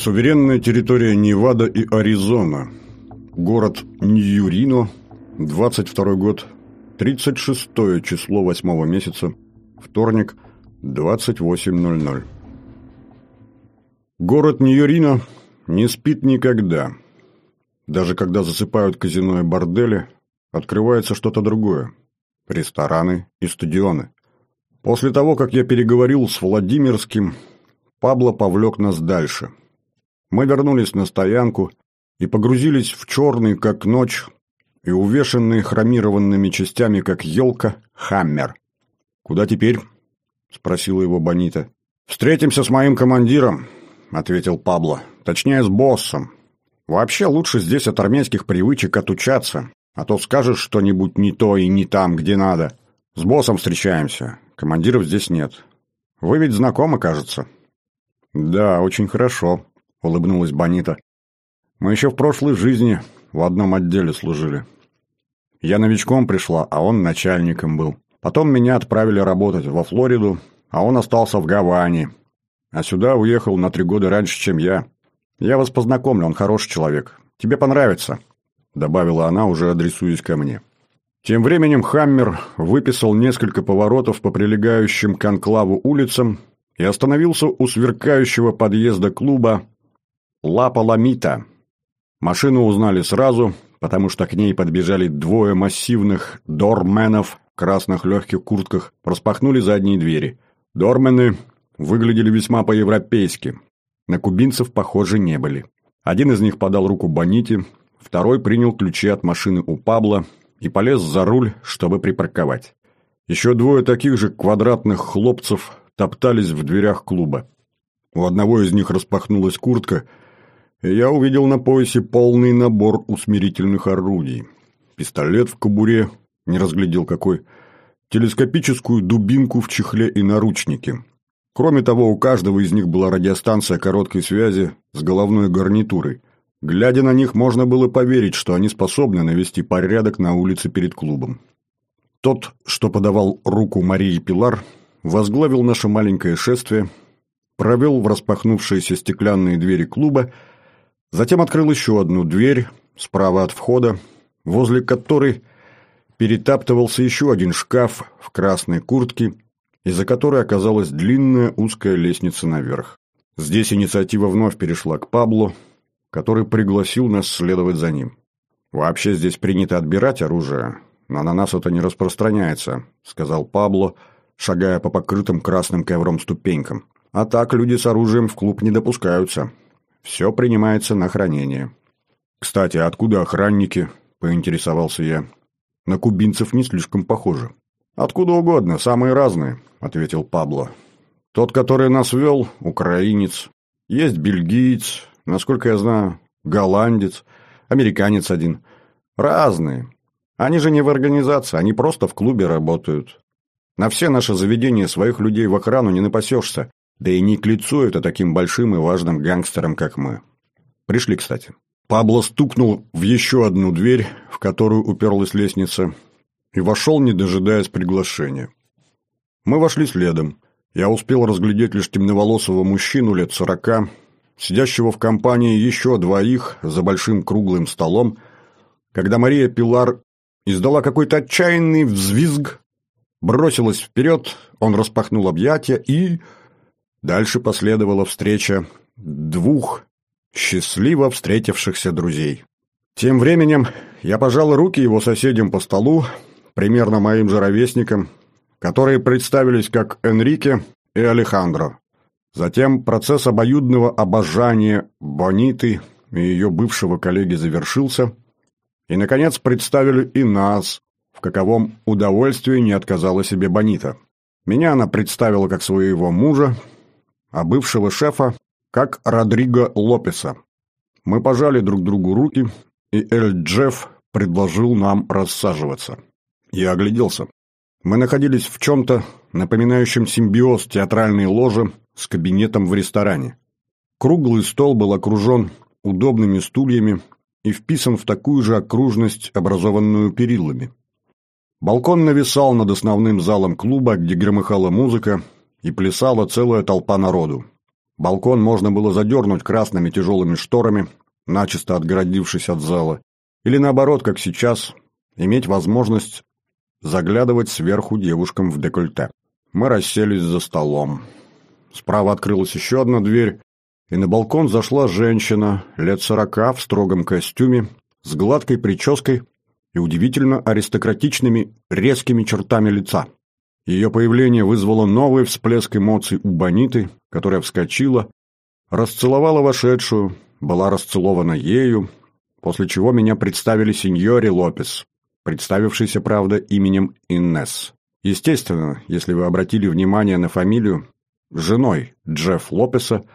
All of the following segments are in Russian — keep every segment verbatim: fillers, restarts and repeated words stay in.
Суверенная территория Невада и Аризона. Город Ньюрино. двадцать второй год. тридцать шестое число восьмого месяца. Вторник. двадцать восемь ноль ноль. Город Ньюрино не спит никогда. Даже когда засыпают казино и бордели, открывается что-то другое. Рестораны и стадионы. После того, как я переговорил с Владимирским, Пабло повлек нас дальше. Мы вернулись на стоянку и погрузились в черный, как ночь, и увешанный хромированными частями, как елка, «Хаммер». «Куда теперь?» — спросила его Бонита. «Встретимся с моим командиром», — ответил Пабло. «Точнее, с боссом. Вообще лучше здесь от армейских привычек отучаться, а то скажешь что-нибудь не то и не там, где надо. С боссом встречаемся. Командиров здесь нет. Вы ведь знакомы, кажется?» «Да, очень хорошо», — улыбнулась Бонита. «Мы еще в прошлой жизни в одном отделе служили. Я новичком пришла, а он начальником был. Потом меня отправили работать во Флориду, а он остался в Гаване. А сюда уехал на три года раньше, чем я. Я вас познакомлю, он хороший человек. Тебе понравится», — добавила она, уже адресуясь ко мне. Тем временем «Хаммер» выписал несколько поворотов по прилегающим к анклаву улицам и остановился у сверкающего подъезда клуба «Ла Паламита». Машину узнали сразу, потому что к ней подбежали двое массивных дорменов в красных легких куртках, распахнули задние двери. Дормены выглядели весьма по-европейски. На кубинцев, похоже, не были. Один из них подал руку Боните, второй принял ключи от машины у Пабло и полез за руль, чтобы припарковать. Еще двое таких же квадратных хлопцев топтались в дверях клуба. У одного из них распахнулась куртка, и я увидел на поясе полный набор усмирительных орудий. Пистолет в кобуре, не разглядел какой, телескопическую дубинку в чехле и наручники. Кроме того, у каждого из них была радиостанция короткой связи с головной гарнитурой. Глядя на них, можно было поверить, что они способны навести порядок на улице перед клубом. Тот, что подавал руку Марии Пилар, возглавил наше маленькое шествие, провел в распахнувшиеся стеклянные двери клуба, затем открыл еще одну дверь справа от входа, возле которой перетаптывался еще один шкаф в красной куртке, из-за которой оказалась длинная узкая лестница наверх. Здесь инициатива вновь перешла к Пабло, который пригласил нас следовать за ним. «Вообще здесь принято отбирать оружие, но на нас это не распространяется», — сказал Пабло, шагая по покрытым красным ковром ступенькам. «А так люди с оружием в клуб не допускаются. Все принимается на хранение». «Кстати, откуда охранники?» — поинтересовался я. «На кубинцев не слишком похоже». «Откуда угодно, самые разные», — ответил Пабло. «Тот, который нас вел, украинец. Есть бельгиец, насколько я знаю, голландец, американец один. Разные. Они же не в организации, они просто в клубе работают. На все наши заведения своих людей в охрану не напасешься, да и не к лицу это таким большим и важным гангстерам, как мы. Пришли, кстати». Пабло стукнул в еще одну дверь, в которую уперлась лестница, и вошел, не дожидаясь приглашения. Мы вошли следом. Я успел разглядеть лишь темноволосого мужчину лет сорока, сидящего в компании еще двоих за большим круглым столом, когда Мария Пилар издала какой-то отчаянный взвизг, бросилась вперед, он распахнул объятия, и... Дальше последовала встреча двух счастливо встретившихся друзей. Тем временем я пожал руки его соседям по столу, примерно моим же ровесникам, которые представились как Энрике и Алехандро. Затем процесс обоюдного обожания Бониты и ее бывшего коллеги завершился, и, наконец, представили и нас, в каковом удовольствии не отказала себе Бонита. Меня она представила как своего мужа, а бывшего шефа как Родриго Лопеса. Мы пожали друг другу руки, и Эль-Джефф предложил нам рассаживаться. Я огляделся. Мы находились в чем-то, напоминающем симбиоз театральной ложи с кабинетом в ресторане. Круглый стол был окружен удобными стульями и вписан в такую же окружность, образованную перилами. Балкон нависал над основным залом клуба, где громыхала музыка и плясала целая толпа народу. Балкон можно было задернуть красными тяжелыми шторами, начисто отгородившись от зала, или наоборот, как сейчас, иметь возможность заглядывать сверху девушкам в декольте. Мы расселись за столом. Справа открылась еще одна дверь, и на балкон зашла женщина, лет сорока, в строгом костюме, с гладкой прической и удивительно аристократичными резкими чертами лица. Ее появление вызвало новый всплеск эмоций у Бониты, которая вскочила, расцеловала вошедшую, была расцелована ею, после чего меня представили сеньоре Лопес, представившейся, правда, именем Инесс. Естественно, если вы обратили внимание на фамилию, женой Джефф Лопеса,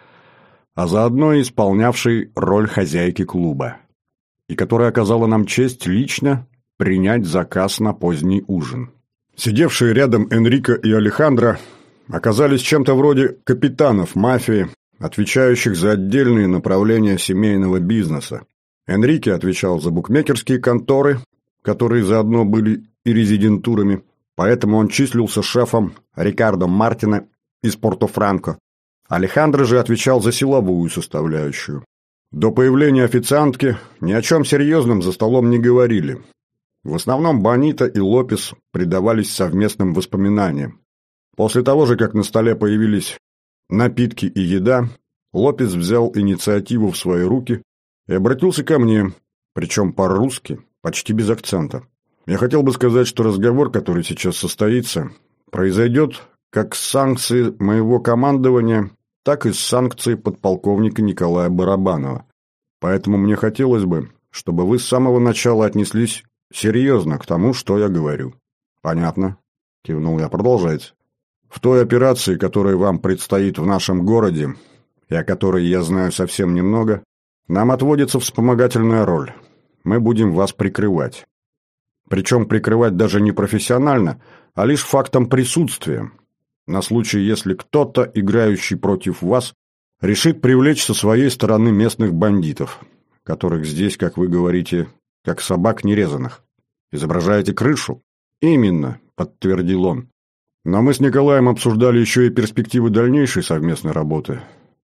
а заодно и исполнявшей роль хозяйки клуба, и которая оказала нам честь лично принять заказ на поздний ужин. Сидевшие рядом Энрико и Алехандро оказались чем-то вроде капитанов мафии, отвечающих за отдельные направления семейного бизнеса. Энрике отвечал за букмекерские конторы, которые заодно были и резидентурами, поэтому он числился шефом Рикардо Мартина из Порто-Франко. Алехандро же отвечал за силовую составляющую. До появления официантки ни о чем серьезном за столом не говорили. В основном Бонита и Лопес предавались совместным воспоминаниям. После того же, как на столе появились напитки и еда, Лопес взял инициативу в свои руки и обратился ко мне, причем по-русски, почти без акцента. Я хотел бы сказать, что разговор, который сейчас состоится, произойдет как с санкций моего командования, так и с санкций подполковника Николая Барабанова. Поэтому мне хотелось бы, чтобы вы с самого начала отнеслись серьезно к тому, что я говорю. Понятно? Кивнул я. Продолжайте. В той операции, которая вам предстоит в нашем городе, и о которой я знаю совсем немного, нам отводится вспомогательная роль. Мы будем вас прикрывать. Причем прикрывать даже не профессионально, а лишь фактом присутствия, на случай, если кто-то, играющий против вас, решит привлечь со своей стороны местных бандитов, которых здесь, как вы говорите, как собак нерезанных. Изображаете крышу? Именно, подтвердил он. Но мы с Николаем обсуждали еще и перспективы дальнейшей совместной работы.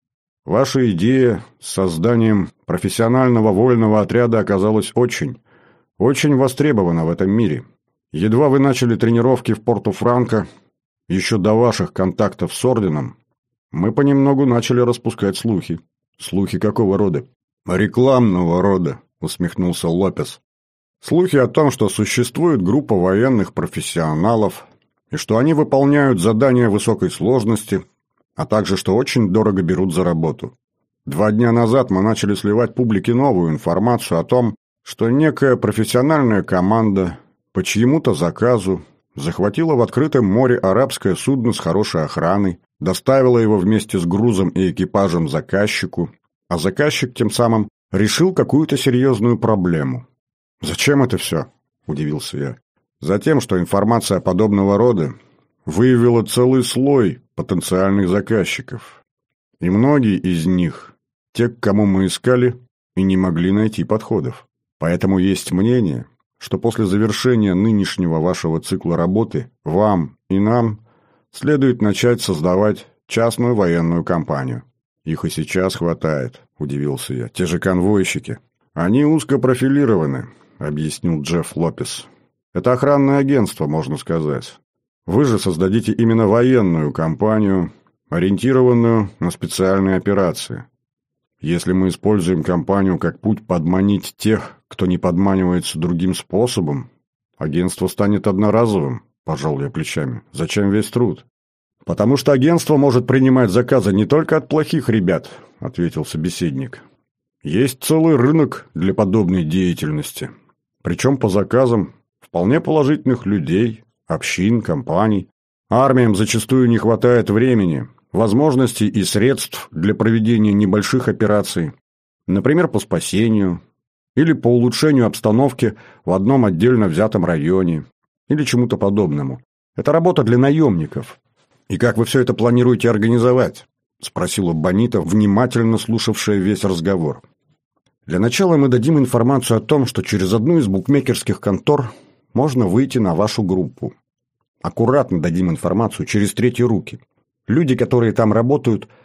Ваша идея с созданием профессионального вольного отряда оказалась очень, очень востребована в этом мире. Едва вы начали тренировки в Порто-Франко, еще до ваших контактов с Орденом, мы понемногу начали распускать слухи. Слухи какого рода? Рекламного рода, усмехнулся Лопес. Слухи о том, что существует группа военных профессионалов, и что они выполняют задания высокой сложности, а также что очень дорого берут за работу. Два дня назад мы начали сливать публике новую информацию о том, что некая профессиональная команда по чьему-то заказу захватила в открытом море арабское судно с хорошей охраной, доставила его вместе с грузом и экипажем заказчику, а заказчик тем самым решил какую-то серьезную проблему. «Зачем это все?» – удивился я. «Затем, что информация подобного рода выявила целый слой потенциальных заказчиков. И многие из них – те, к кому мы искали и не могли найти подходов. Поэтому есть мнение, что после завершения нынешнего вашего цикла работы вам и нам следует начать создавать частную военную компанию». «Их и сейчас хватает», – удивился я. «Те же конвойщики. Они узкопрофилированы», – объяснил Джефф Лопес. «Это охранное агентство, можно сказать. Вы же создадите именно военную компанию, ориентированную на специальные операции. Если мы используем компанию как путь подманить тех, кто не подманивается другим способом, агентство станет одноразовым», – пожал я плечами. «Зачем весь труд?» «Потому что агентство может принимать заказы не только от плохих ребят», – ответил собеседник. «Есть целый рынок для подобной деятельности. Причем по заказам вполне положительных людей, общин, компаний. Армиям зачастую не хватает времени, возможностей и средств для проведения небольших операций, например, по спасению или по улучшению обстановки в одном отдельно взятом районе или чему-то подобному. Это работа для наемников. «И как вы все это планируете организовать?» – спросила Бонита, внимательно слушавшая весь разговор. «Для начала мы дадим информацию о том, что через одну из букмекерских контор можно выйти на вашу группу. Аккуратно дадим информацию через третьи руки. Люди, которые там работают,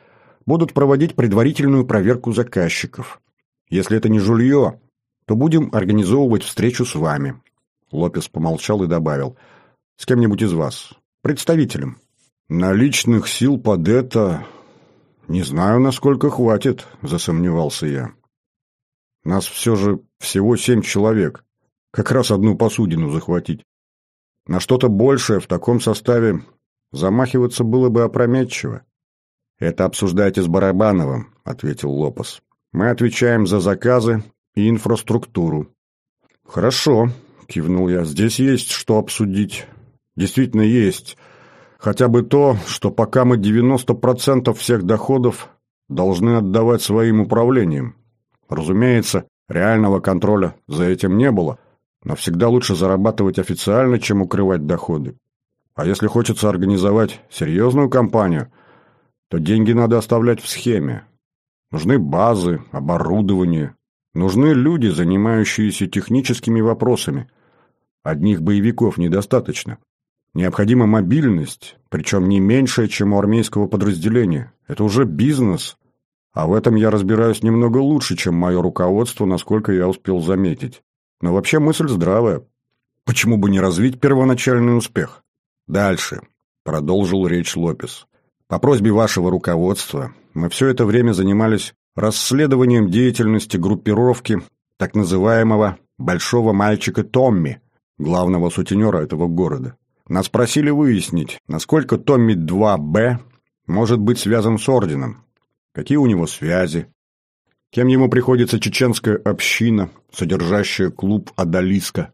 будут проводить предварительную проверку заказчиков. Если это не жулье, то будем организовывать встречу с вами». Лопес помолчал и добавил: «С кем-нибудь из вас, представителем». «Наличных сил под это... не знаю, насколько хватит», — засомневался я. «Нас все же всего семь человек. Как раз одну посудину захватить. На что-то большее в таком составе замахиваться было бы опрометчиво». «Это обсуждайте с Барабановым», — ответил Лопес. «Мы отвечаем за заказы и инфраструктуру». «Хорошо», — кивнул я, — «здесь есть что обсудить. Действительно есть. Хотя бы то, что пока мы девяносто процентов всех доходов должны отдавать своим управлениям. Разумеется, реального контроля за этим не было, но всегда лучше зарабатывать официально, чем укрывать доходы. А если хочется организовать серьезную кампанию, то деньги надо оставлять в схеме. Нужны базы, оборудование, нужны люди, занимающиеся техническими вопросами. Одних боевиков недостаточно. Необходима мобильность, причем не меньшая, чем у армейского подразделения. Это уже бизнес, а в этом я разбираюсь немного лучше, чем мое руководство, насколько я успел заметить. Но вообще мысль здравая. Почему бы не развить первоначальный успех? Дальше, продолжил речь Лопес. По просьбе вашего руководства мы все это время занимались расследованием деятельности группировки так называемого «большого мальчика Томми», главного сутенера этого города. Нас просили выяснить, насколько Томми два бэ может быть связан с орденом, какие у него связи, кем ему приходится чеченская община, содержащая клуб «Одалиска».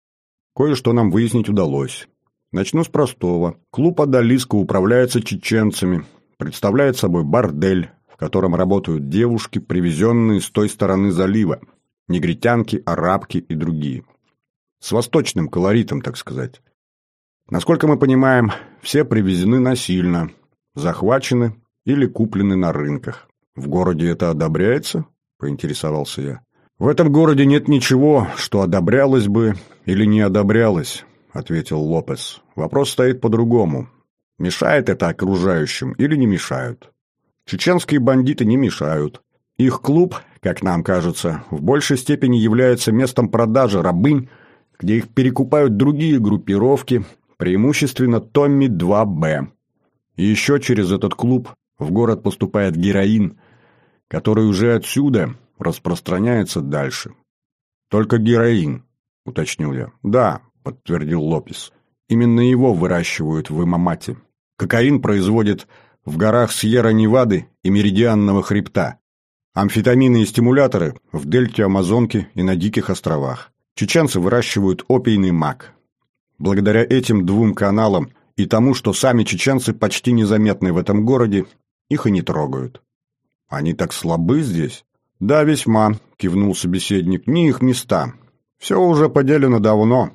Кое-что нам выяснить удалось. Начну с простого. Клуб «Одалиска» управляется чеченцами, представляет собой бордель, в котором работают девушки, привезенные с той стороны залива, негритянки, арабки и другие. С восточным колоритом, так сказать. Насколько мы понимаем, все привезены насильно, захвачены или куплены на рынках. В городе это одобряется? Поинтересовался я. В этом городе нет ничего, что одобрялось бы или не одобрялось, ответил Лопес. Вопрос стоит по-другому. Мешает это окружающим или не мешают? Чеченские бандиты не мешают. Их клуб, как нам кажется, в большей степени является местом продажи рабынь, где их перекупают другие группировки, преимущественно Томми два бэ. И еще через этот клуб в город поступает героин, который уже отсюда распространяется дальше. «Только героин», — уточнил я. «Да», — подтвердил Лопес. «Именно его выращивают в Имамате. Кокаин производят в горах Сьерра-Невады и Меридианного хребта. Амфетамины и стимуляторы в дельте Амазонки и на Диких островах. Чеченцы выращивают опийный мак. Благодаря этим двум каналам и тому, что сами чеченцы почти незаметны в этом городе, их и не трогают». «Они так слабы здесь?» «Да, весьма», — кивнул собеседник, — «не их места. Все уже поделено давно.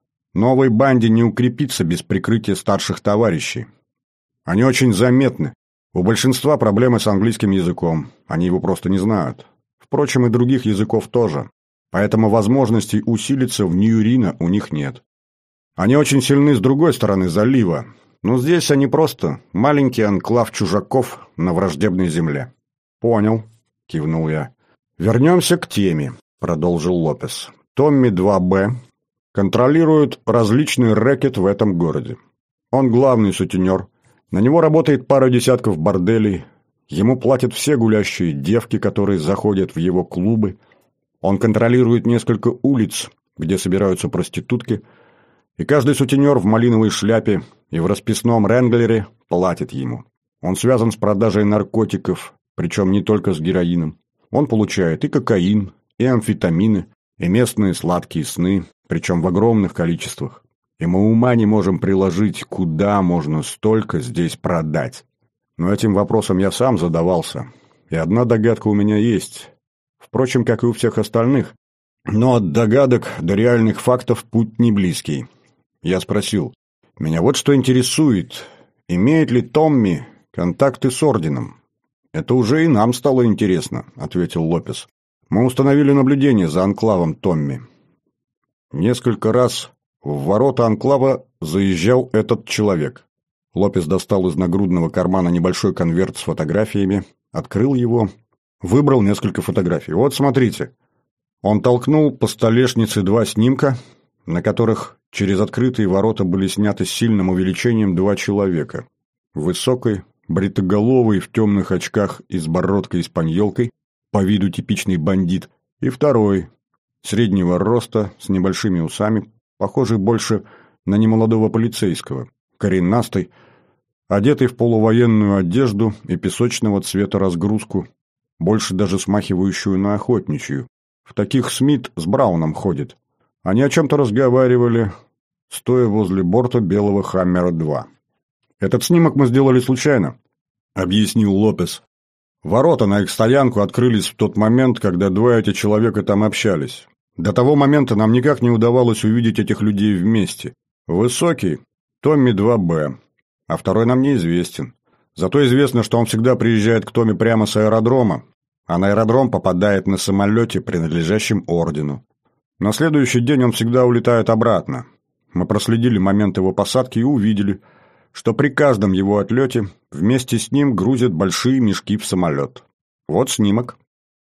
Новой банде не укрепиться без прикрытия старших товарищей. Они очень заметны. У большинства проблемы с английским языком. Они его просто не знают. Впрочем, и других языков тоже. Поэтому возможностей усилиться в Ньюрино у них нет. Они очень сильны с другой стороны залива, но здесь они просто маленький анклав чужаков на враждебной земле». «Понял», — кивнул я. «Вернемся к теме», — продолжил Лопес. «Томми два бэ контролирует различный рэкет в этом городе. Он главный сутенер. На него работает пара десятков борделей. Ему платят все гулящие девки, которые заходят в его клубы. Он контролирует несколько улиц, где собираются проститутки, и каждый сутенер в малиновой шляпе и в расписном ренглере платит ему. Он связан с продажей наркотиков, причем не только с героином. Он получает и кокаин, и амфетамины, и местные сладкие сны, причем в огромных количествах. И мы ума не можем приложить, куда можно столько здесь продать. Но этим вопросом я сам задавался, и одна догадка у меня есть. Впрочем, как и у всех остальных. Но от догадок до реальных фактов путь не близкий. Я спросил: «Меня вот что интересует, имеет ли Томми контакты с орденом?» «Это уже и нам стало интересно», — ответил Лопес. «Мы установили наблюдение за анклавом Томми. Несколько раз в ворота анклава заезжал этот человек». Лопес достал из нагрудного кармана небольшой конверт с фотографиями открыл его, выбрал несколько фотографий. Вот, смотрите. Он толкнул по столешнице два снимка, на которых через открытые ворота были сняты с сильным увеличением два человека. Высокий, бритоголовый, в темных очках и с бородкой-испаньолкой, по виду типичный бандит, и второй, среднего роста, с небольшими усами, похожий больше на немолодого полицейского, коренастый, одетый в полувоенную одежду и песочного цвета разгрузку, больше даже смахивающую на охотничью. В таких Смит с Брауном ходит. Они о чем-то разговаривали, стоя возле борта белого Хаммера-два. «Этот снимок мы сделали случайно», — объяснил Лопес. «Ворота на их стоянку открылись в тот момент, когда два эти человека там общались. До того момента нам никак не удавалось увидеть этих людей вместе. Высокий — Томми два Б, а второй нам неизвестен. Зато известно, что он всегда приезжает к Томми прямо с аэродрома, а на аэродром попадает на самолете, принадлежащем ордену. На следующий день он всегда улетает обратно. Мы проследили момент его посадки и увидели, что при каждом его отлете вместе с ним грузят большие мешки в самолет. Вот снимок».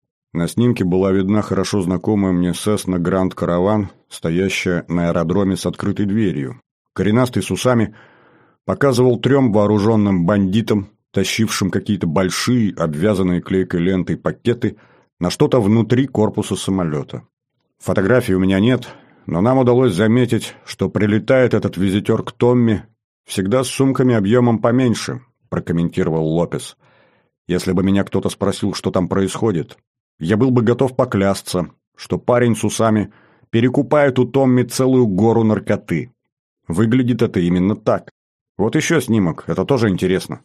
На снимке была видна хорошо знакомая мне Cessna Grand Caravan, стоящая на аэродроме с открытой дверью. Коренастый с усами показывал трем вооруженным бандитам, тащившим какие-то большие, обвязанные клейкой лентой пакеты, на что-то внутри корпуса самолета. Фотографий у меня нет, но нам удалось заметить, что прилетает этот визитер к Томми всегда с сумками объемом поменьше, прокомментировал Лопес. Если бы меня кто-то спросил, что там происходит, я был бы готов поклясться, что парень с усами перекупает у Томми целую гору наркоты. Выглядит это именно так. Вот еще снимок, это тоже интересно.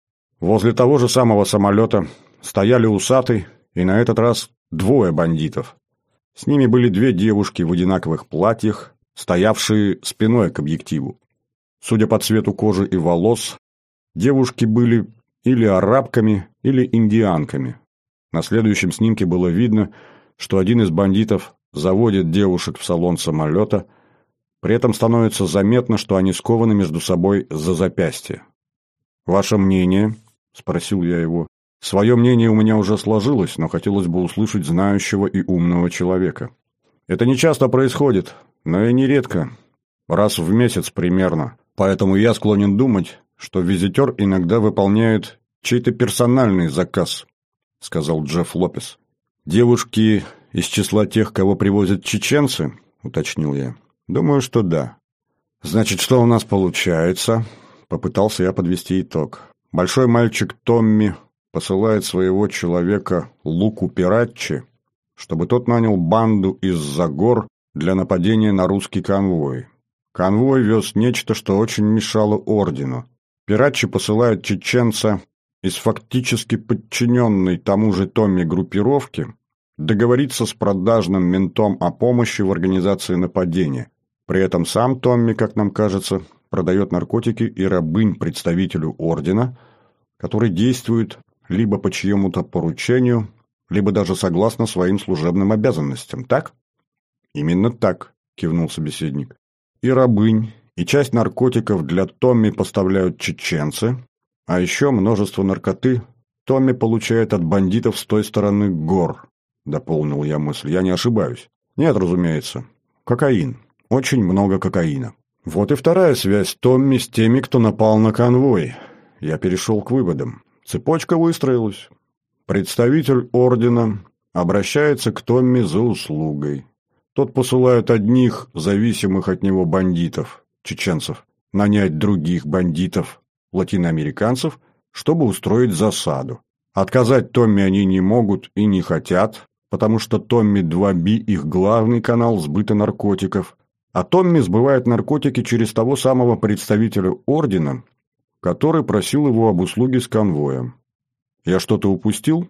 Возле того же самого самолета стояли усатый и на этот раз двое бандитов. С ними были две девушки в одинаковых платьях, стоявшие спиной к объективу. Судя по цвету кожи и волос, девушки были или арабками, или индианками. На следующем снимке было видно, что один из бандитов заводит девушек в салон самолета, при этом становится заметно, что они скованы между собой за запястье. «Ваше мнение?» — спросил я его. Свое мнение у меня уже сложилось, но хотелось бы услышать знающего и умного человека. «Это не часто происходит, но и нередко. Раз в месяц примерно. Поэтому я склонен думать, что визитер иногда выполняет чей-то персональный заказ», — сказал Джефф Лопес. «Девушки из числа тех, кого привозят чеченцы?» — уточнил я. «Думаю, что да». «Значит, что у нас получается?» — попытался я подвести итог. «Большой мальчик Томми посылает своего человека Луку Пираччи, чтобы тот нанял банду из-за гор для нападения на русский конвой. Конвой вез нечто, что очень мешало ордену. Пираччи посылает чеченца из фактически подчиненной тому же Томми группировки договориться с продажным ментом о помощи в организации нападения. При этом сам Томми, как нам кажется, продает наркотики и рабынь представителю ордена, который действует либо по чьему-то поручению, либо даже согласно своим служебным обязанностям, так?» «Именно так», — кивнул собеседник. «И рабынь, и часть наркотиков для Томми поставляют чеченцы, а еще множество наркоты Томми получает от бандитов с той стороны гор», — дополнил я мысль. «Я не ошибаюсь?» «Нет, разумеется. Кокаин. Очень много кокаина». Вот и вторая связь Томми с теми, кто напал на конвой. Я перешел к выводам. Цепочка выстроилась. Представитель ордена обращается к Томми за услугой. Тот посылает одних зависимых от него бандитов, чеченцев, нанять других бандитов, латиноамериканцев, чтобы устроить засаду. Отказать Томми они не могут и не хотят, потому что Томми два Би их главный канал сбыта наркотиков, а Томми сбывает наркотики через того самого представителя ордена, который просил его об услуге с конвоем. Я что-то упустил?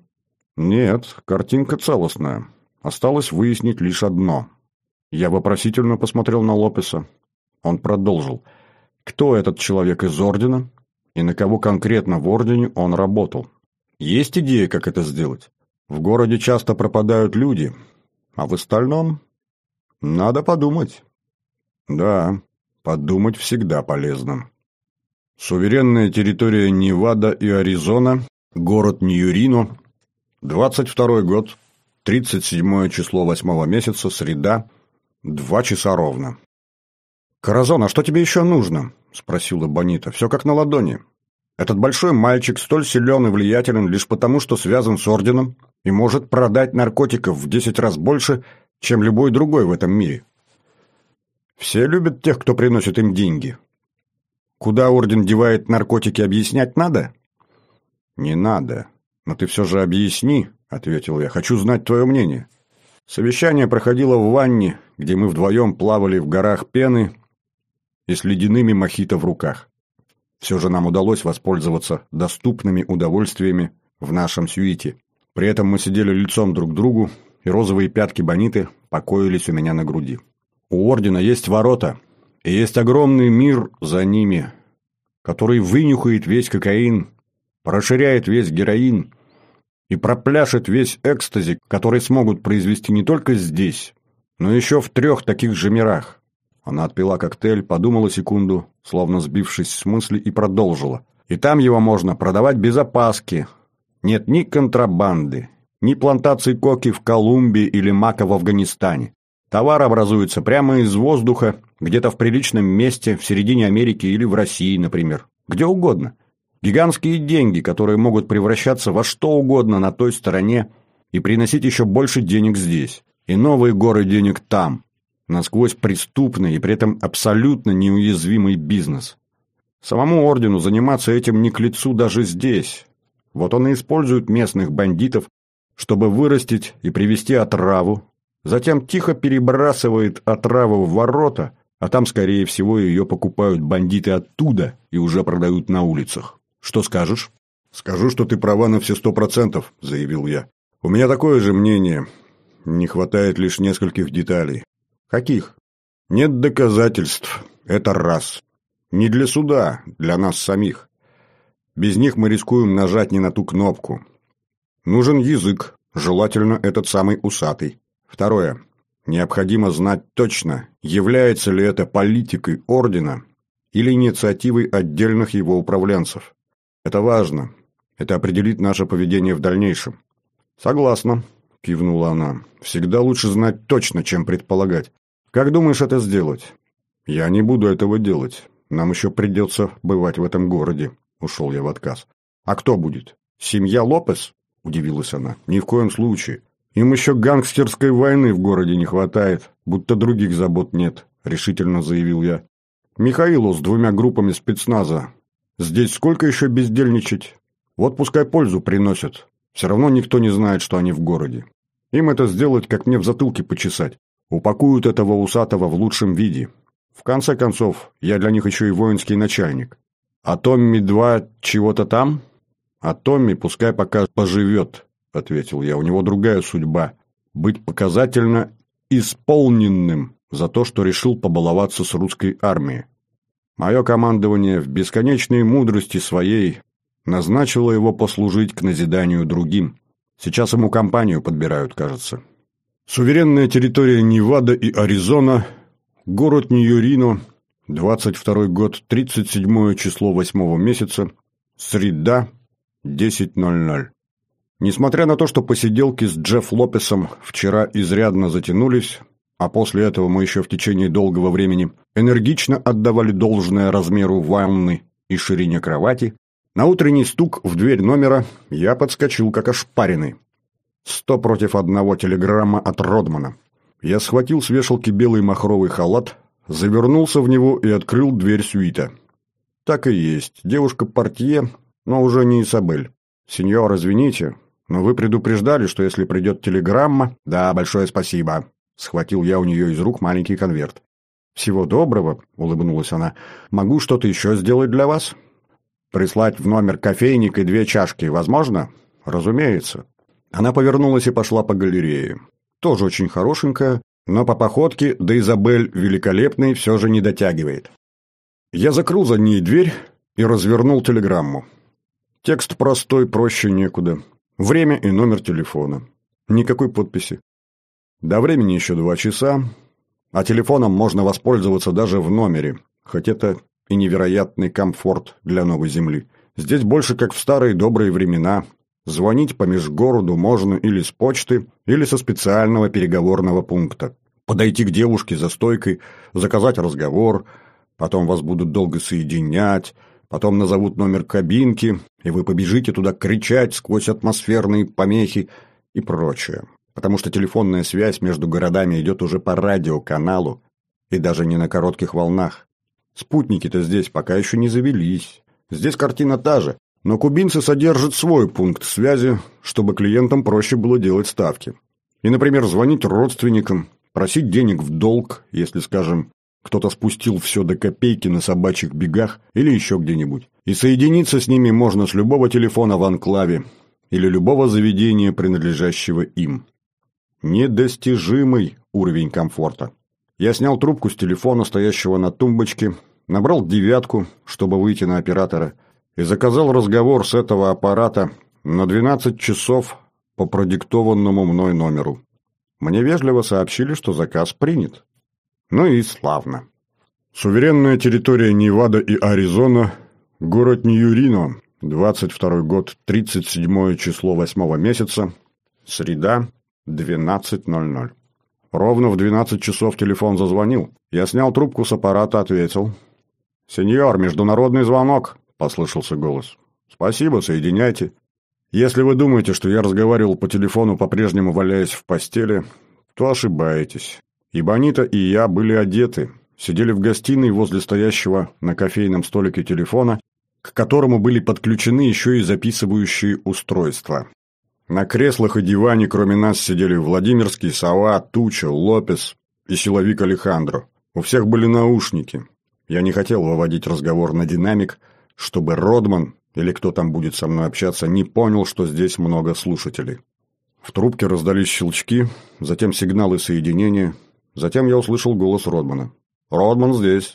Нет, картинка целостная. Осталось выяснить лишь одно. Я вопросительно посмотрел на Лопеса. Он продолжил. Кто этот человек из ордена и на кого конкретно в ордене он работал? Есть идея, как это сделать? В городе часто пропадают люди, а в остальном надо подумать. Да, подумать всегда полезно. Суверенная территория Невада и Аризона Город Ньюрино, двадцать второй год, тридцать седьмое число восьмого месяца, среда, два часа ровно. «Коразон, а что тебе еще нужно?» – спросила Бонита. «Все как на ладони. Этот большой мальчик столь силен и влиятелен лишь потому, что связан с орденом и может продать наркотиков в десять раз больше, чем любой другой в этом мире. Все любят тех, кто приносит им деньги. Куда орден девает наркотики, объяснять надо?» «Не надо. Но ты все же объясни», — ответил я. «Хочу знать твое мнение». Совещание проходило в ванне, где мы вдвоем плавали в горах пены и с ледяными мохито в руках. Все же нам удалось воспользоваться доступными удовольствиями в нашем сюите. При этом мы сидели лицом друг к другу, и розовые пятки Бониты покоились у меня на груди. У ордена есть ворота, и есть огромный мир за ними, который вынюхает весь кокаин, расширяет весь героин и пропляшет весь экстази, который смогут произвести не только здесь, но еще в трех таких же мирах. Она отпила коктейль, подумала секунду, словно сбившись с мысли, и продолжила. И там его можно продавать без опаски. Нет ни контрабанды, ни плантаций коки в Колумбии или мака в Афганистане. Товар образуется прямо из воздуха, где-то в приличном месте, в середине Америки или в России, например. Где угодно. Гигантские деньги, которые могут превращаться во что угодно на той стороне и приносить еще больше денег здесь. И новые горы денег там. Насквозь преступный и при этом абсолютно неуязвимый бизнес. Самому ордену заниматься этим не к лицу даже здесь. Вот он и использует местных бандитов, чтобы вырастить и привезти отраву, затем тихо перебрасывает отраву в ворота, а там, скорее всего, ее покупают бандиты оттуда и уже продают на улицах. Что скажешь? «Скажу, что ты права на все сто процентов», — заявил я. «У меня такое же мнение. Не хватает лишь нескольких деталей». «Каких?» «Нет доказательств. Это раз. Не для суда, для нас самих. Без них мы рискуем нажать не на ту кнопку. Нужен язык, желательно этот самый усатый. Второе. Необходимо знать точно, является ли это политикой ордена или инициативой отдельных его управленцев. Это важно. Это определит наше поведение в дальнейшем». «Согласна», — кивнула она. «Всегда лучше знать точно, чем предполагать. Как думаешь это сделать?» «Я не буду этого делать. Нам еще придется бывать в этом городе», — ушел я в отказ. «А кто будет? Семья Лопес?» — удивилась она. «Ни в коем случае. Им еще гангстерской войны в городе не хватает, будто других забот нет», — решительно заявил я. «Михаилу с двумя группами спецназа. Здесь сколько еще бездельничать? Вот пускай пользу приносят. Все равно никто не знает, что они в городе. Им это сделать, как мне в затылке почесать. Упакуют этого усатого в лучшем виде. В конце концов, я для них еще и воинский начальник. А Томми-два чего-то там? А Томми пускай пока поживет», — ответил я. «У него другая судьба. Быть показательно исполненным за то, что решил побаловаться с русской армией. Мое командование в бесконечной мудрости своей назначило его послужить к назиданию другим. Сейчас ему компанию подбирают, кажется». Суверенная территория Невада и Аризона, город Ньюрино, двадцать второй год, тридцать седьмое число восьмого месяца, среда, десять ноль ноль. Несмотря на то, что посиделки с Джефф Лопесом вчера изрядно затянулись, а после этого мы еще в течение долгого времени энергично отдавали должное размеру ванны и ширине кровати, на утренний стук в дверь номера я подскочил как ошпаренный. Сто против одного телеграмма от Родмана. Я схватил с вешалки белый махровый халат, завернулся в него и открыл дверь сюита. Так и есть, девушка-портье, но уже не Исабель. «Сеньор, извините, но вы предупреждали, что если придет телеграмма...» «Да, большое спасибо», — схватил я у нее из рук маленький конверт. «Всего доброго», — улыбнулась она. «Могу что-то еще сделать для вас?» «Прислать в номер кофейник и две чашки возможно?» «Разумеется». Она повернулась и пошла по галерее. Тоже очень хорошенькая, но по походке до Изабель великолепной все же не дотягивает. Я закрыл за ней дверь и развернул телеграмму. Текст простой, проще некуда. Время и номер телефона. Никакой подписи. До времени еще два часа, а телефоном можно воспользоваться даже в номере, хоть это и невероятный комфорт для новой земли. Здесь больше как в старые добрые времена. Звонить по межгороду можно или с почты, или со специального переговорного пункта. Подойти к девушке за стойкой, заказать разговор, потом вас будут долго соединять, потом назовут номер кабинки, и вы побежите туда кричать сквозь атмосферные помехи и прочее. Потому что телефонная связь между городами идет уже по радиоканалу, и даже не на коротких волнах. Спутники-то здесь пока еще не завелись. Здесь картина та же, но кубинцы содержат свой пункт связи, чтобы клиентам проще было делать ставки. И, например, звонить родственникам, просить денег в долг, если, скажем, кто-то спустил все до копейки на собачьих бегах или еще где-нибудь. И соединиться с ними можно с любого телефона в анклаве или любого заведения, принадлежащего им. Недостижимый уровень комфорта. Я снял трубку с телефона, стоящего на тумбочке, набрал девятку, чтобы выйти на оператора, и заказал разговор с этого аппарата на двенадцать часов по продиктованному мной номеру. Мне вежливо сообщили, что заказ принят. Ну и славно. Суверенная территория Невада и Аризона, город Нью-Рино, двадцать второй год, тридцать седьмое число восьмого месяца, среда, двенадцать ноль ноль. Ровно в двенадцать часов телефон зазвонил. Я снял трубку с аппарата, ответил. «Сеньор, международный звонок», — послышался голос. «Спасибо, соединяйте. Если вы думаете, что я разговаривал по телефону, по-прежнему валяясь в постели, то ошибаетесь. И Бонита, и я были одеты, сидели в гостиной возле стоящего на кофейном столике телефона, к которому были подключены еще и записывающие устройства. На креслах и диване кроме нас сидели Владимирский, Сова, Туча, Лопес и силовик Алехандро. У всех были наушники. Я не хотел выводить разговор на динамик, чтобы Родман, или кто там будет со мной общаться, не понял, что здесь много слушателей. В трубке раздались щелчки, затем сигналы соединения, затем я услышал голос Родмана. «Родман здесь».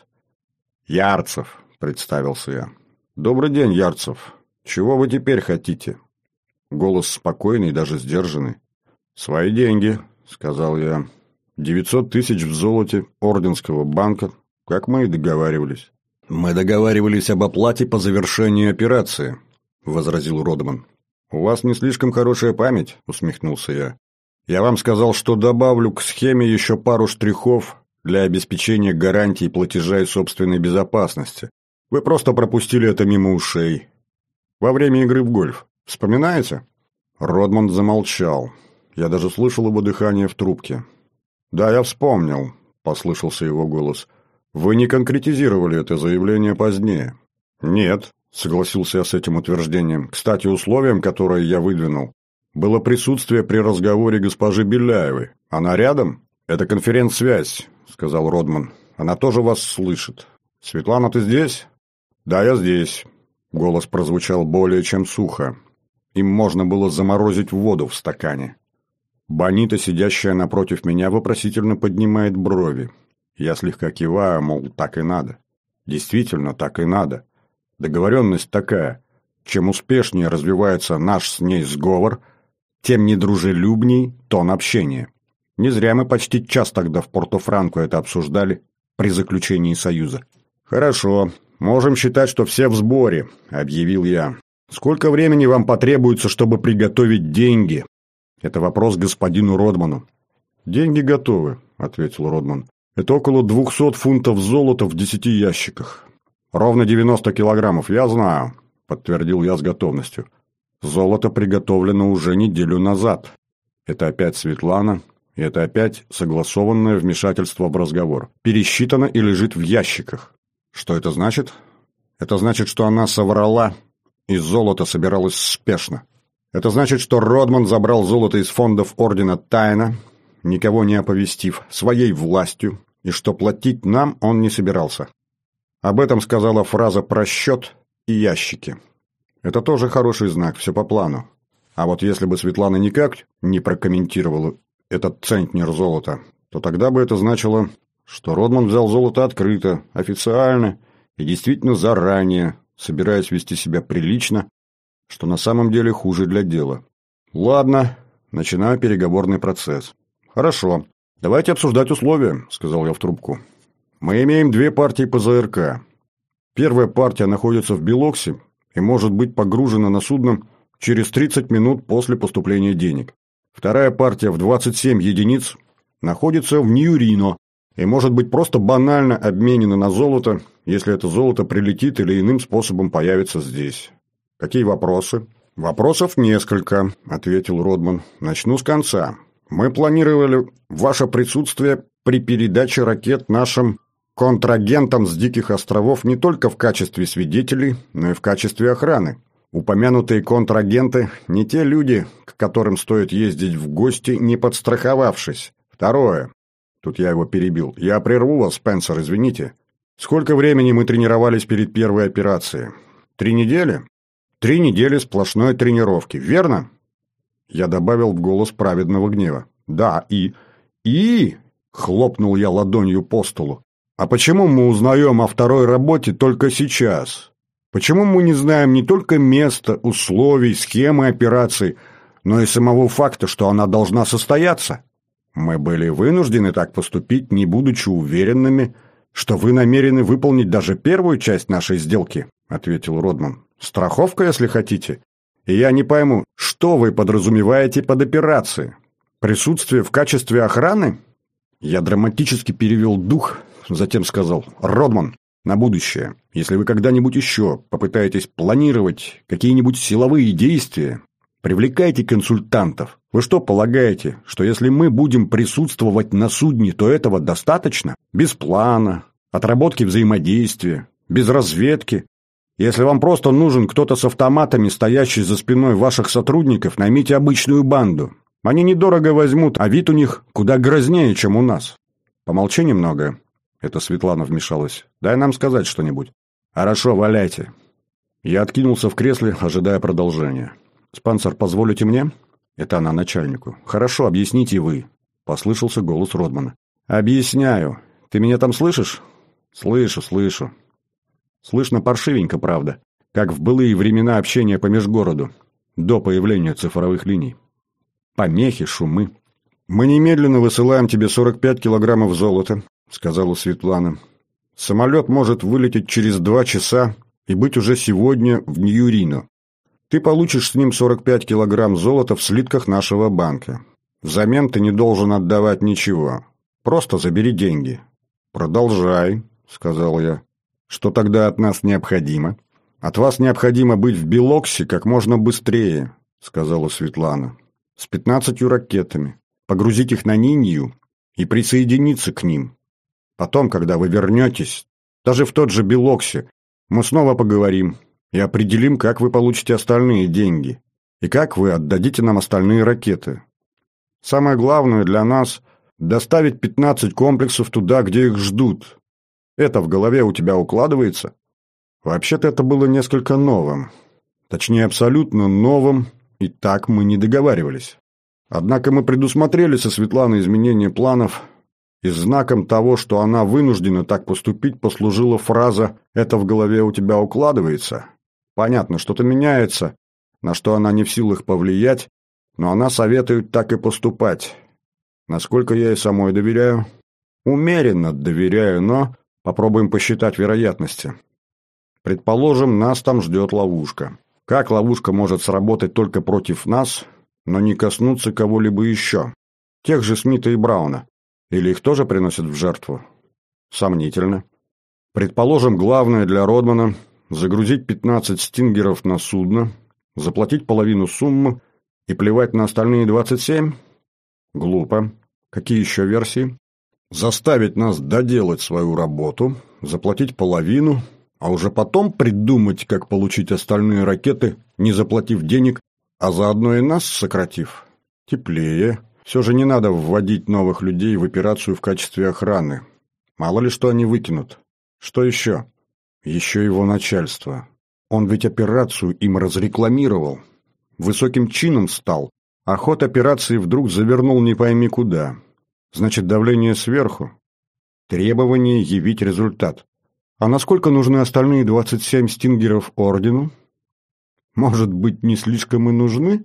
«Ярцев», — представился я. «Добрый день, Ярцев. Чего вы теперь хотите?» Голос спокойный, даже сдержанный. «Свои деньги», — сказал я. «Девятьсот тысяч в золоте Орденского банка, как мы и договаривались». «Мы договаривались об оплате по завершении операции», — возразил Родман. «У вас не слишком хорошая память», — усмехнулся я. «Я вам сказал, что добавлю к схеме еще пару штрихов для обеспечения гарантий платежа и собственной безопасности. Вы просто пропустили это мимо ушей. Во время игры в гольф. Вспоминаете?» Родман замолчал. Я даже слышал его дыхание в трубке. «Да, я вспомнил», — послышался его голос. «Вы не конкретизировали это заявление позднее». «Нет», — согласился я с этим утверждением. «Кстати, условием, которое я выдвинул, было присутствие при разговоре госпожи Беляевой. Она рядом?» «Это конференц-связь», — сказал Родман. «Она тоже вас слышит». «Светлана, ты здесь?» «Да, я здесь». Голос прозвучал более чем сухо. Им можно было заморозить воду в стакане. Бонита, сидящая напротив меня, вопросительно поднимает брови. Я слегка киваю, мол, так и надо. Действительно, так и надо. Договоренность такая. Чем успешнее развивается наш с ней сговор, тем недружелюбней тон общения. Не зря мы почти час тогда в Порто-Франко это обсуждали при заключении союза. «Хорошо, можем считать, что все в сборе», — объявил я. «Сколько времени вам потребуется, чтобы приготовить деньги?» «Это вопрос господину Родману». «Деньги готовы», — ответил Родман. «Это около двухсот фунтов золота в десяти ящиках. Ровно девяносто килограммов, я знаю», — подтвердил я с готовностью. «Золото приготовлено уже неделю назад. Это опять Светлана, и это опять согласованное вмешательство в разговор. Пересчитано и лежит в ящиках. Что это значит? Это значит, что она соврала, и золото собиралось спешно. Это значит, что Родман забрал золото из фондов Ордена тайно, никого не оповестив, своей властью, и что платить нам он не собирался. Об этом сказала фраза про счет и ящики. Это тоже хороший знак, все по плану. А вот если бы Светлана никак не прокомментировала этот центнер золота, то тогда бы это значило, что Родман взял золото открыто, официально и действительно заранее, собираясь вести себя прилично, что на самом деле хуже для дела. «Ладно, начинаю переговорный процесс». «Хорошо, давайте обсуждать условия», — сказал я в трубку. «Мы имеем две партии ПЗРК. Первая партия находится в Белоксе и может быть погружена на судно через тридцать минут после поступления денег. Вторая партия в двадцать семь единиц находится в Нью-Рино и может быть просто банально обменена на золото, если это золото прилетит или иным способом появится здесь. Какие вопросы? Вопросов несколько, ответил Родман. Начну с конца. Мы планировали ваше присутствие при передаче ракет нашим контрагентам с Диких островов не только в качестве свидетелей, но и в качестве охраны. Упомянутые контрагенты не те люди, к которым стоит ездить в гости, не подстраховавшись. Второе. Тут я его перебил. Я прерву вас, Спенсер, извините. Сколько времени мы тренировались перед первой операцией? Три недели? Три недели сплошной тренировки, верно? Я добавил в голос праведного гнева. Да, и... И... Хлопнул я ладонью по столу. А почему мы узнаем о второй работе только сейчас? Почему мы не знаем не только места, условий, схемы операции, но и самого факта, что она должна состояться? Мы были вынуждены так поступить, не будучи уверенными, что вы намерены выполнить даже первую часть нашей сделки, ответил Родман. Страховка, если хотите. И я не пойму, что вы подразумеваете под операцией? Присутствие в качестве охраны? Я драматически перевел дух, затем сказал: Родман, на будущее, если вы когда-нибудь еще попытаетесь планировать какие-нибудь силовые действия, привлекайте консультантов. Вы что полагаете, что если мы будем присутствовать на судне, то этого достаточно? Без плана, отработки взаимодействия, без разведки? Если вам просто нужен кто-то с автоматами, стоящий за спиной ваших сотрудников, наймите обычную банду. Они недорого возьмут, а вид у них куда грознее, чем у нас. Помолчи немного. Это Светлана вмешалась. Дай нам сказать что-нибудь. Хорошо, валяйте. Я откинулся в кресле, ожидая продолжения. Спенсер, позволите мне? Это она начальнику. Хорошо, объясните вы. Послышался голос Родмана. Объясняю. Ты меня там слышишь? Слышу, слышу. Слышно паршивенько, правда. Как в былые времена общения по межгороду. До появления цифровых линий. Помехи, шумы. Мы немедленно высылаем тебе сорок пять килограммов золота, сказала Светлана. Самолет может вылететь через два часа и быть уже сегодня в Нью-Рино. Ты получишь с ним сорок пять килограмм золота в слитках нашего банка. Взамен ты не должен отдавать ничего. Просто забери деньги. Продолжай, сказал я. Что тогда от нас необходимо? От вас необходимо быть в Белоксе как можно быстрее, сказала Светлана. С пятнадцатью ракетами. Погрузить их на Нинью и присоединиться к ним. Потом, когда вы вернетесь, даже в тот же Белоксе, мы снова поговорим и определим, как вы получите остальные деньги и как вы отдадите нам остальные ракеты. Самое главное для нас – доставить пятнадцать комплексов туда, где их ждут. Это в голове у тебя укладывается? Вообще-то это было несколько новым. Точнее, абсолютно новым, и так мы не договаривались. Однако мы предусмотрели со Светланой изменение планов, и знаком того, что она вынуждена так поступить, послужила фраза «это в голове у тебя укладывается». Понятно, что-то меняется, на что она не в силах повлиять, но она советует так и поступать. Насколько я ей самой доверяю? Умеренно доверяю, но попробуем посчитать вероятности. Предположим, нас там ждет ловушка. Как ловушка может сработать только против нас, но не коснуться кого-либо еще? Тех же Смита и Брауна. Или их тоже приносят в жертву? Сомнительно. Предположим, главное для Родмана – загрузить пятнадцать стингеров на судно, заплатить половину суммы и плевать на остальные двадцать семь? Глупо. Какие еще версии? Заставить нас доделать свою работу, заплатить половину, а уже потом придумать, как получить остальные ракеты, не заплатив денег, а заодно и нас сократив. Теплее. Все же не надо вводить новых людей в операцию в качестве охраны. Мало ли что они выкинут. Что еще? Еще его начальство. Он ведь операцию им разрекламировал. Высоким чином стал. А ход операции вдруг завернул не пойми куда. Значит, давление сверху. Требование явить результат. А насколько нужны остальные двадцать семь стингеров ордену? Может быть, не слишком и нужны?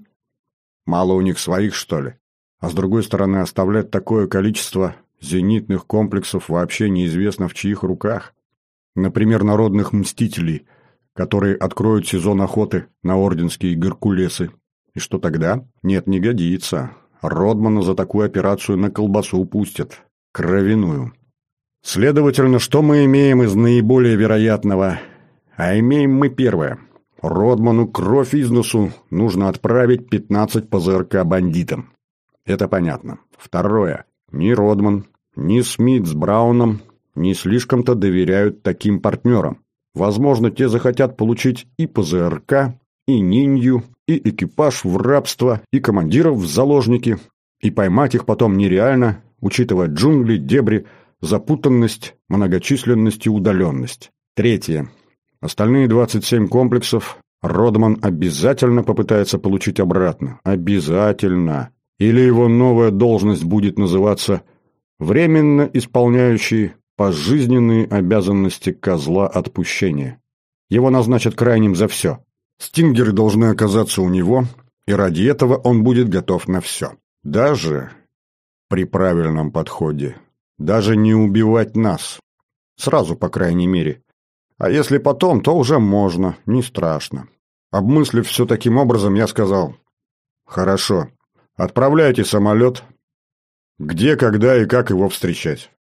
Мало у них своих, что ли? А с другой стороны, оставлять такое количество зенитных комплексов вообще неизвестно в чьих руках. Например, народных мстителей, которые откроют сезон охоты на орденские геркулесы. И что тогда? Нет, не годится. Родмана за такую операцию на колбасу пустят. Кровяную. Следовательно, что мы имеем из наиболее вероятного? А имеем мы первое. Родману кровь из носу нужно отправить пятнадцать ПЗРК бандитам. Это понятно. Второе. Ни Родман, ни Смит с Брауном не слишком-то доверяют таким партнерам. Возможно, те захотят получить и ПЗРК, и Нинью, и экипаж в рабство, и командиров в заложники, и поймать их потом нереально, учитывая джунгли, дебри, запутанность, многочисленность и удаленность. Третье. Остальные двадцать семь комплексов Родман обязательно попытается получить обратно. Обязательно. Или его новая должность будет называться «временно исполняющий пожизненные обязанности козла отпущения». Его назначат крайним за все. Стингеры должны оказаться у него, и ради этого он будет готов на все. Даже при правильном подходе. Даже не убивать нас. Сразу, по крайней мере. А если потом, то уже можно, не страшно. Обмыслив все таким образом, я сказал: «Хорошо, отправляйте самолет. Где, когда и как его встречать?»